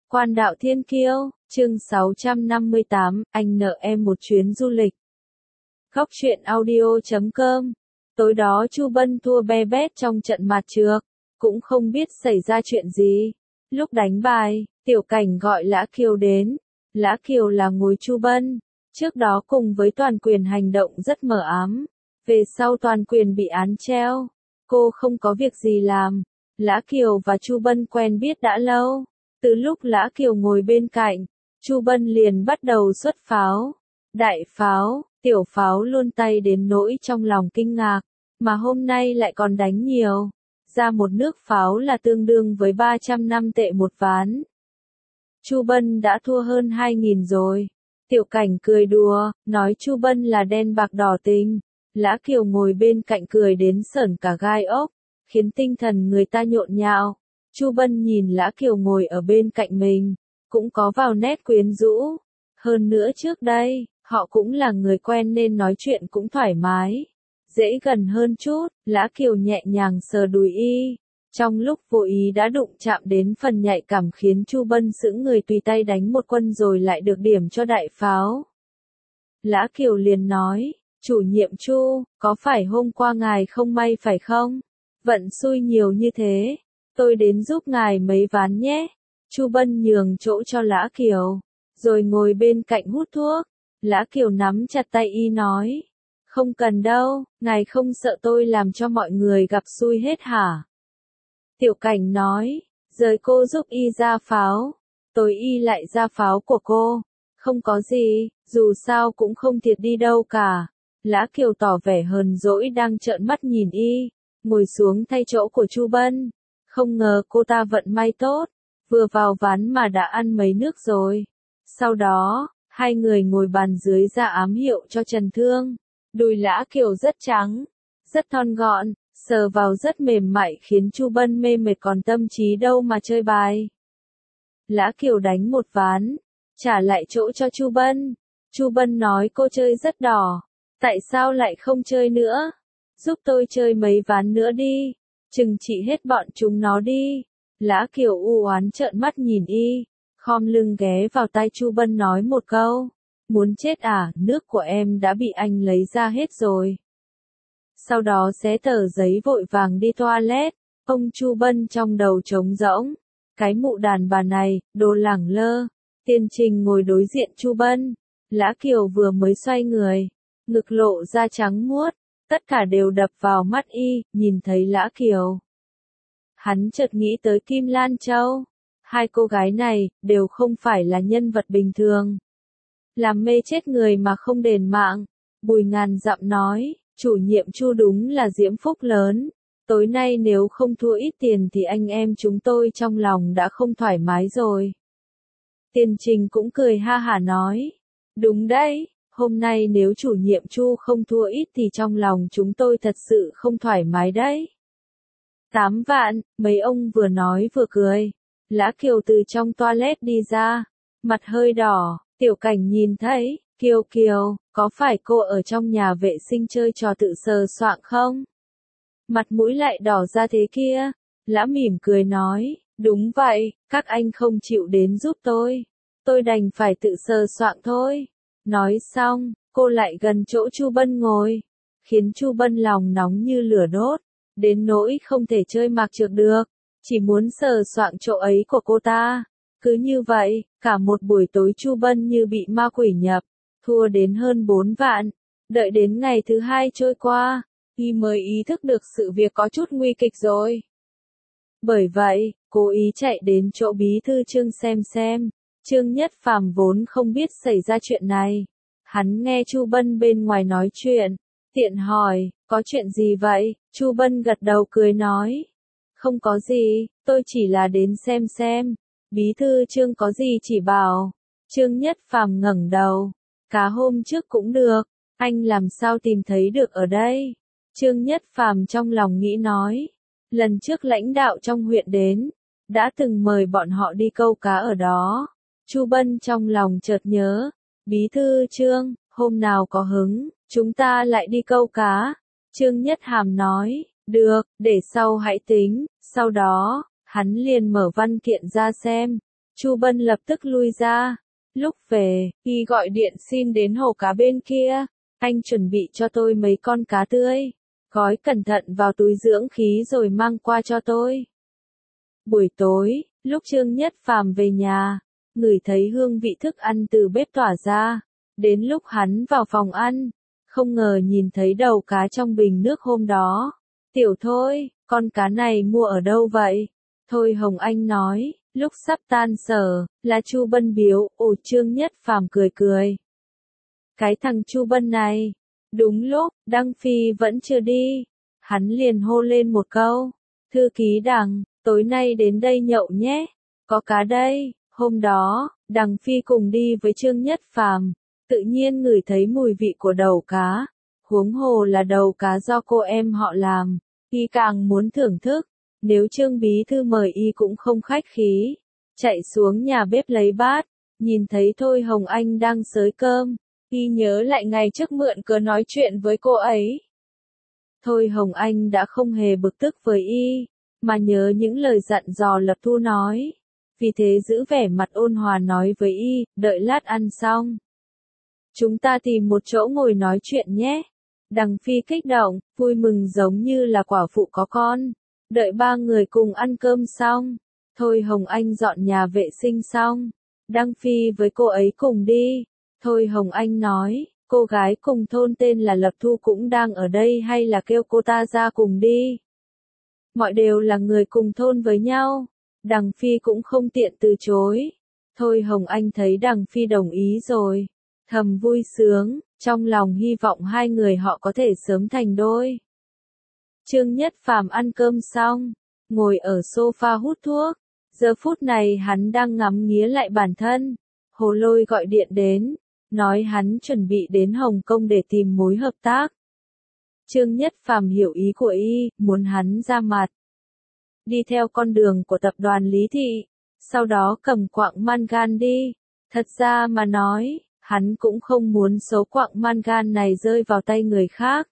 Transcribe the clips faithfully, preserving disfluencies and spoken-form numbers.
Quan đạo thiên kiêu, chương sáu trăm năm mươi tám, anh nợ em một chuyến du lịch. Góc truyện audio chấm com. Tối đó Chu Bân thua be bét trong trận mặt trược, cũng không biết xảy ra chuyện gì. Lúc đánh bài, Tiểu Cảnh gọi Lã Kiều đến. Lã Kiều là ngồi Chu Bân, trước đó cùng với Toàn Quyền hành động rất mờ ám. Về sau Toàn Quyền bị án treo, cô không có việc gì làm. Lã Kiều và Chu Bân quen biết đã lâu. Từ lúc Lã Kiều ngồi bên cạnh, Chu Bân liền bắt đầu xuất pháo. Đại pháo, tiểu pháo luôn tay đến nỗi trong lòng kinh ngạc, mà hôm nay lại còn đánh nhiều. Ra một nước pháo là tương đương với ba trăm năm tệ một ván. Chu Bân đã thua hơn hai nghìn rồi. Tiểu Cảnh cười đùa, nói Chu Bân là đen bạc đỏ tình. Lã Kiều ngồi bên cạnh cười đến sởn cả gai ốc, khiến tinh thần người ta nhộn nhạo. Chu Bân nhìn Lã Kiều ngồi ở bên cạnh mình, cũng có vào nét quyến rũ. Hơn nữa trước đây, họ cũng là người quen nên nói chuyện cũng thoải mái, dễ gần hơn chút. Lã Kiều nhẹ nhàng sờ đùi y, trong lúc vô ý đã đụng chạm đến phần nhạy cảm khiến Chu Bân sững người, tùy tay đánh một quân rồi lại được điểm cho đại pháo. Lã Kiều liền nói, chủ nhiệm Chu, có phải hôm qua ngài không may phải không? Vận xui nhiều như thế. Tôi đến giúp ngài mấy ván nhé. Chu Bân nhường chỗ cho Lã Kiều, rồi ngồi bên cạnh hút thuốc. Lã Kiều nắm chặt tay y nói, không cần đâu, ngài không sợ tôi làm cho mọi người gặp xui hết hả? Tiểu Cảnh nói, rời cô giúp y ra pháo, tối y lại ra pháo của cô. Không có gì, dù sao cũng không thiệt đi đâu cả. Lã Kiều tỏ vẻ hờn dỗi đang trợn mắt nhìn y, ngồi xuống thay chỗ của Chu Bân. Không ngờ cô ta vận may tốt, vừa vào ván mà đã ăn mấy nước rồi. Sau đó, hai người ngồi bàn dưới ra ám hiệu cho Trần Thương. Đùi Lã Kiều rất trắng, rất thon gọn, sờ vào rất mềm mại khiến Chu Bân mê mệt còn tâm trí đâu mà chơi bài. Lã Kiều đánh một ván, trả lại chỗ cho Chu Bân. Chu Bân nói cô chơi rất đỏ, tại sao lại không chơi nữa? Giúp tôi chơi mấy ván nữa đi. Chừng trị hết bọn chúng nó đi. Lã Kiều u oán trợn mắt nhìn y, khom lưng ghé vào tai Chu Bân nói một câu, muốn chết à, nước của em đã bị anh lấy ra hết rồi. Sau đó xé tờ giấy vội vàng đi toilet. Ông Chu Bân trong đầu trống rỗng, cái mụ đàn bà này, đồ lẳng lơ. Tiên Trình ngồi đối diện Chu Bân. Lã Kiều vừa mới xoay người, ngực lộ ra trắng muốt. Tất cả đều đập vào mắt y, nhìn thấy Lã Kiều. Hắn chợt nghĩ tới Kim Lan Châu. Hai cô gái này, đều không phải là nhân vật bình thường. Làm mê chết người mà không đền mạng. Bùi Ngàn Dặm nói, chủ nhiệm Chu đúng là diễm phúc lớn. Tối nay nếu không thua ít tiền thì anh em chúng tôi trong lòng đã không thoải mái rồi. Tiên Trình cũng cười ha hả nói, đúng đấy. Hôm nay nếu chủ nhiệm Chu không thua ít thì trong lòng chúng tôi thật sự không thoải mái đấy. Tám vạn, mấy ông vừa nói vừa cười. Lã Kiều từ trong toilet đi ra, mặt hơi đỏ. Tiểu Cảnh nhìn thấy, Kiều Kiều, có phải cô ở trong nhà vệ sinh chơi trò tự sờ soạng không? Mặt mũi lại đỏ ra thế kia. Lã mỉm cười nói, đúng vậy, các anh không chịu đến giúp tôi. Tôi đành phải tự sờ soạng thôi. Nói xong, cô lại gần chỗ Chu Bân ngồi, khiến Chu Bân lòng nóng như lửa đốt, đến nỗi không thể chơi mạc trược được, chỉ muốn sờ soạng chỗ ấy của cô ta. Cứ như vậy, cả một buổi tối Chu Bân như bị ma quỷ nhập, thua đến hơn bốn vạn. Đợi đến ngày thứ hai trôi qua, y mới ý thức được sự việc có chút nguy kịch rồi. Bởi vậy, cố ý chạy đến chỗ bí thư Trương xem xem. Trương Nhất Phàm vốn không biết xảy ra chuyện này. Hắn nghe Chu Bân bên ngoài nói chuyện, tiện hỏi, có chuyện gì vậy? Chu Bân gật đầu cười nói, không có gì, tôi chỉ là đến xem xem. Bí thư Trương có gì chỉ bảo. Trương Nhất Phàm ngẩng đầu, cá hôm trước cũng được, anh làm sao tìm thấy được ở đây? Trương Nhất Phàm trong lòng nghĩ nói, lần trước lãnh đạo trong huyện đến, đã từng mời bọn họ đi câu cá ở đó. Chu Bân trong lòng chợt nhớ, bí thư Trương, hôm nào có hứng, chúng ta lại đi câu cá. Trương Nhất Hàm nói, được, để sau hãy tính. Sau đó, hắn liền mở văn kiện ra xem. Chu Bân lập tức lui ra. Lúc về, y gọi điện xin đến hồ cá bên kia. Anh chuẩn bị cho tôi mấy con cá tươi. Gói cẩn thận vào túi dưỡng khí rồi mang qua cho tôi. Buổi tối, lúc Trương Nhất Phàm về nhà, ngửi thấy hương vị thức ăn từ bếp tỏa ra. Đến lúc hắn vào phòng ăn, không ngờ nhìn thấy đầu cá trong bình nước hôm đó. Tiểu Thôi, con cá này mua ở đâu vậy? Thôi Hồng Anh nói, lúc sắp tan sở, là Chu Bân biếu. Ồ, Trương Nhất Phàm cười cười. Cái thằng Chu Bân này. Đúng lúc, Đăng Phi vẫn chưa đi. Hắn liền hô lên một câu. Thư ký Đằng, tối nay đến đây nhậu nhé. Có cá đây. Hôm đó, Đằng Phi cùng đi với Trương Nhất Phàm, tự nhiên ngửi thấy mùi vị của đầu cá. Huống hồ là đầu cá do cô em họ làm, y càng muốn thưởng thức. Nếu Trương Bí Thư mời y cũng không khách khí. Chạy xuống nhà bếp lấy bát, nhìn thấy Thôi Hồng Anh đang xới cơm. Y nhớ lại ngày trước mượn cớ nói chuyện với cô ấy. Thôi Hồng Anh đã không hề bực tức với y, mà nhớ những lời dặn dò Lập Thu nói. Vì thế giữ vẻ mặt ôn hòa nói với y, đợi lát ăn xong. Chúng ta tìm một chỗ ngồi nói chuyện nhé. Đằng Phi kích động, vui mừng giống như là quả phụ có con. Đợi ba người cùng ăn cơm xong. Thôi Hồng Anh dọn nhà vệ sinh xong. Đăng Phi với cô ấy cùng đi. Thôi Hồng Anh nói, cô gái cùng thôn tên là Lập Thu cũng đang ở đây hay là kêu cô ta ra cùng đi. Mọi đều là người cùng thôn với nhau. Đằng Phi cũng không tiện từ chối. Thôi Hồng Anh thấy Đằng Phi đồng ý rồi. Thầm vui sướng, trong lòng hy vọng hai người họ có thể sớm thành đôi. Trương Nhất Phàm ăn cơm xong, ngồi ở sofa hút thuốc. Giờ phút này hắn đang ngắm nghía lại bản thân. Hồ Lôi gọi điện đến, nói hắn chuẩn bị đến Hồng Kông để tìm mối hợp tác. Trương Nhất Phàm hiểu ý của y, muốn hắn ra mặt. Đi theo con đường của tập đoàn Lý Thị, sau đó cầm quặng mangan đi. Thật ra mà nói, hắn cũng không muốn số quặng mangan này rơi vào tay người khác.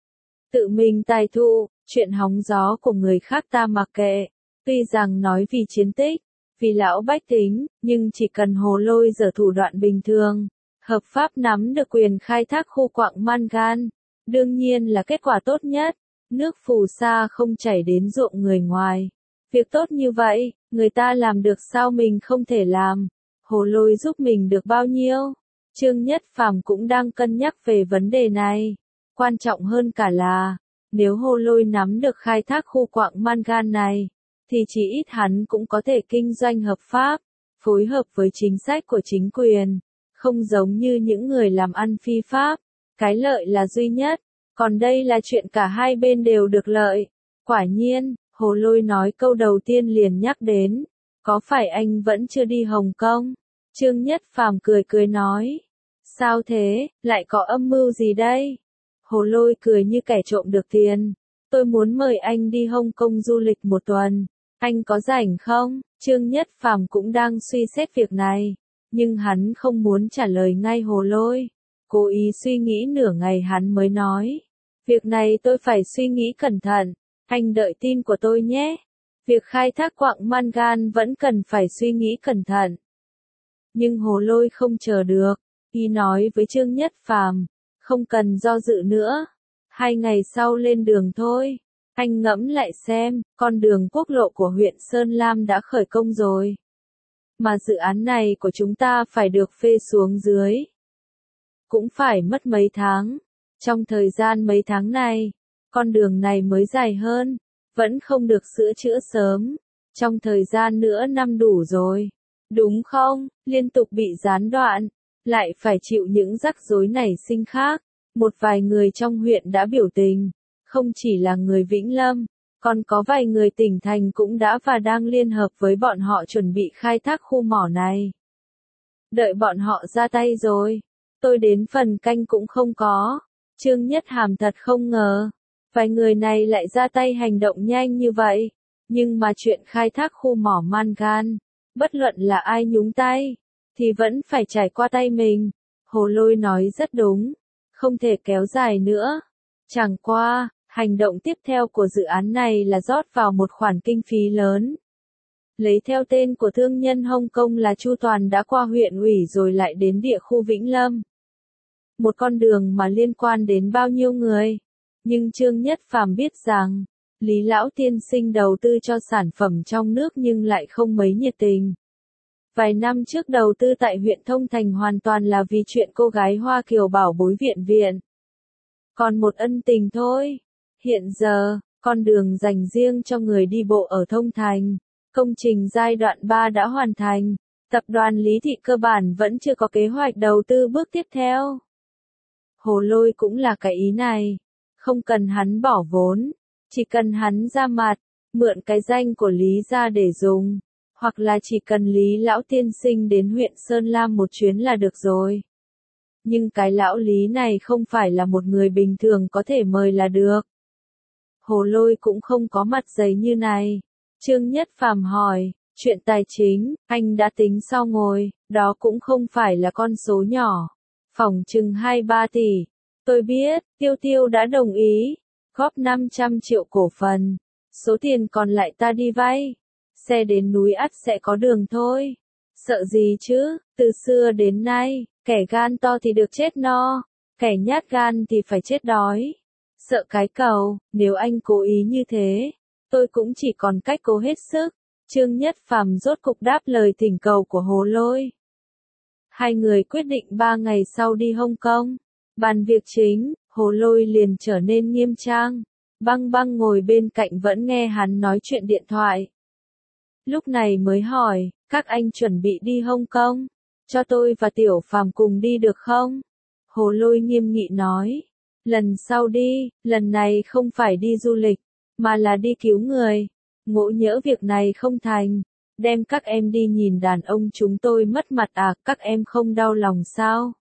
Tự mình tài thụ, chuyện hóng gió của người khác ta mặc kệ. Tuy rằng nói vì chiến tích, vì lão bách tính, nhưng chỉ cần Hồ Lôi giở thủ đoạn bình thường, hợp pháp nắm được quyền khai thác khu quặng mangan, đương nhiên là kết quả tốt nhất. Nước phù sa không chảy đến ruộng người ngoài. Việc tốt như vậy, người ta làm được sao mình không thể làm? Hồ Lôi giúp mình được bao nhiêu? Trương Nhất Phàm cũng đang cân nhắc về vấn đề này. Quan trọng hơn cả là, nếu Hồ Lôi nắm được khai thác khu quặng mangan này, thì chỉ ít hắn cũng có thể kinh doanh hợp pháp, phối hợp với chính sách của chính quyền, không giống như những người làm ăn phi pháp. Cái lợi là duy nhất, còn đây là chuyện cả hai bên đều được lợi. Quả nhiên, Hồ Lôi nói câu đầu tiên liền nhắc đến, có phải anh vẫn chưa đi Hồng Kông? Trương Nhất Phàm cười cười nói, sao thế, lại có âm mưu gì đây? Hồ Lôi cười như kẻ trộm được tiền, tôi muốn mời anh đi Hồng Kông du lịch một tuần, anh có rảnh không? Trương Nhất Phàm cũng đang suy xét việc này, nhưng hắn không muốn trả lời ngay Hồ Lôi, cố ý suy nghĩ nửa ngày hắn mới nói, việc này tôi phải suy nghĩ cẩn thận, anh đợi tin của tôi nhé. Việc khai thác quặng mangan vẫn cần phải suy nghĩ cẩn thận. Nhưng Hồ Lôi không chờ được, y nói với Trương Nhất Phàm, không cần do dự nữa, hai ngày sau lên đường thôi. Anh ngẫm lại xem, con đường quốc lộ của huyện Sơn Lam đã khởi công rồi. Mà dự án này của chúng ta phải được phê xuống dưới. Cũng phải mất mấy tháng. Trong thời gian mấy tháng này, con đường này mới dài hơn, vẫn không được sửa chữa sớm. Trong thời gian nữa năm đủ rồi. Đúng không? Liên tục bị gián đoạn, lại phải chịu những rắc rối nảy sinh khác. Một vài người trong huyện đã biểu tình. Không chỉ là người Vĩnh Lâm, còn có vài người tỉnh thành cũng đã và đang liên hợp với bọn họ chuẩn bị khai thác khu mỏ này. Đợi bọn họ ra tay rồi, tôi đến phần canh cũng không có. Trương Nhất Hàm thật không ngờ, vài người này lại ra tay hành động nhanh như vậy. Nhưng mà chuyện khai thác khu mỏ mangan, bất luận là ai nhúng tay, thì vẫn phải trải qua tay mình. Hồ Lôi nói rất đúng, không thể kéo dài nữa. Chẳng qua, hành động tiếp theo của dự án này là rót vào một khoản kinh phí lớn. Lấy theo tên của thương nhân Hồng Kông là Chu Toàn đã qua huyện ủy rồi lại đến địa khu Vĩnh Lâm. Một con đường mà liên quan đến bao nhiêu người. Nhưng Trương Nhất Phàm biết rằng, Lý Lão Tiên Sinh đầu tư cho sản phẩm trong nước nhưng lại không mấy nhiệt tình. Vài năm trước đầu tư tại huyện Thông Thành hoàn toàn là vì chuyện cô gái Hoa Kiều bảo bối viện viện. Còn một ân tình thôi. Hiện giờ, con đường dành riêng cho người đi bộ ở Thông Thành, công trình giai đoạn ba đã hoàn thành. Tập đoàn Lý Thị cơ bản vẫn chưa có kế hoạch đầu tư bước tiếp theo. Hồ Lôi cũng là cái ý này. Không cần hắn bỏ vốn, chỉ cần hắn ra mặt, mượn cái danh của Lý ra để dùng. Hoặc là chỉ cần Lý Lão Tiên Sinh đến huyện Sơn Lam một chuyến là được rồi. Nhưng cái lão Lý này không phải là một người bình thường có thể mời là được. Hồ Lôi cũng không có mặt dày như này. Trương Nhất Phàm hỏi, chuyện tài chính, anh đã tính xong rồi, đó cũng không phải là con số nhỏ. Phỏng chừng hai ba tỷ. Tôi biết, Tiêu Tiêu đã đồng ý, góp năm trăm triệu cổ phần. Số tiền còn lại ta đi vay. Xe đến núi ắt sẽ có đường thôi. Sợ gì chứ, từ xưa đến nay, kẻ gan to thì được chết no, kẻ nhát gan thì phải chết đói. Sợ cái cầu, nếu anh cố ý như thế, tôi cũng chỉ còn cách cố hết sức. Trương Nhất Phàm rốt cục đáp lời thỉnh cầu của Hồ Lôi. Hai người quyết định ba ngày sau đi Hồng Kông. Bàn việc chính, Hồ Lôi liền trở nên nghiêm trang. Băng Băng ngồi bên cạnh vẫn nghe hắn nói chuyện điện thoại. Lúc này mới hỏi, các anh chuẩn bị đi Hồng Kông, cho tôi và Tiểu Phàm cùng đi được không? Hồ Lôi nghiêm nghị nói, lần sau đi, lần này không phải đi du lịch, mà là đi cứu người. Ngộ nhỡ việc này không thành, đem các em đi nhìn đàn ông chúng tôi mất mặt à, các em không đau lòng sao?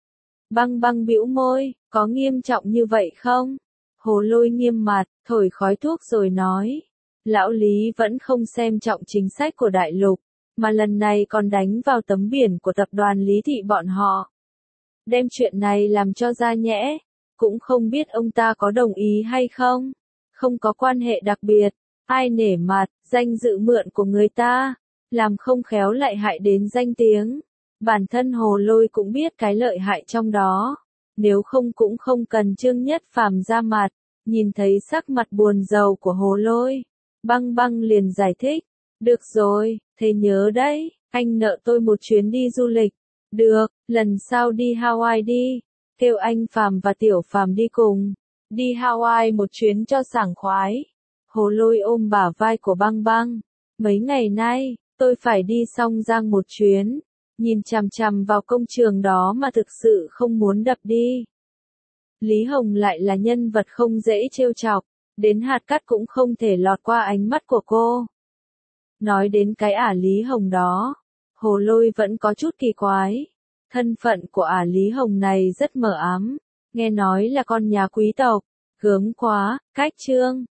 Băng Băng bĩu môi, có nghiêm trọng như vậy không? Hồ Lôi nghiêm mặt, thổi khói thuốc rồi nói. Lão Lý vẫn không xem trọng chính sách của đại lục, mà lần này còn đánh vào tấm biển của tập đoàn Lý Thị bọn họ. Đem chuyện này làm cho ra nhẽ, cũng không biết ông ta có đồng ý hay không. Không có quan hệ đặc biệt, ai nể mặt, danh dự mượn của người ta, làm không khéo lại hại đến danh tiếng. Bản thân Hồ Lôi cũng biết cái lợi hại trong đó, nếu không cũng không cần Trương Nhất Phàm ra mặt. Nhìn thấy sắc mặt buồn rầu của Hồ Lôi, Băng Băng liền giải thích, được rồi, thế nhớ đấy, anh nợ tôi một chuyến đi du lịch. Được, lần sau đi Hawaii đi, kêu anh Phàm và Tiểu Phàm đi cùng, đi Hawaii một chuyến cho sảng khoái. Hồ Lôi ôm bả vai của Băng Băng, mấy ngày nay, tôi phải đi Song Giang một chuyến, nhìn chằm chằm vào công trường đó mà thực sự không muốn đập đi. Lý Hồng lại là nhân vật không dễ trêu chọc, đến hạt cát cũng không thể lọt qua ánh mắt của cô. Nói đến cái ả Lý Hồng đó, Hồ Lôi vẫn có chút kỳ quái. Thân phận của ả Lý Hồng này rất mờ ám, nghe nói là con nhà quý tộc, gớm quá, cách trương,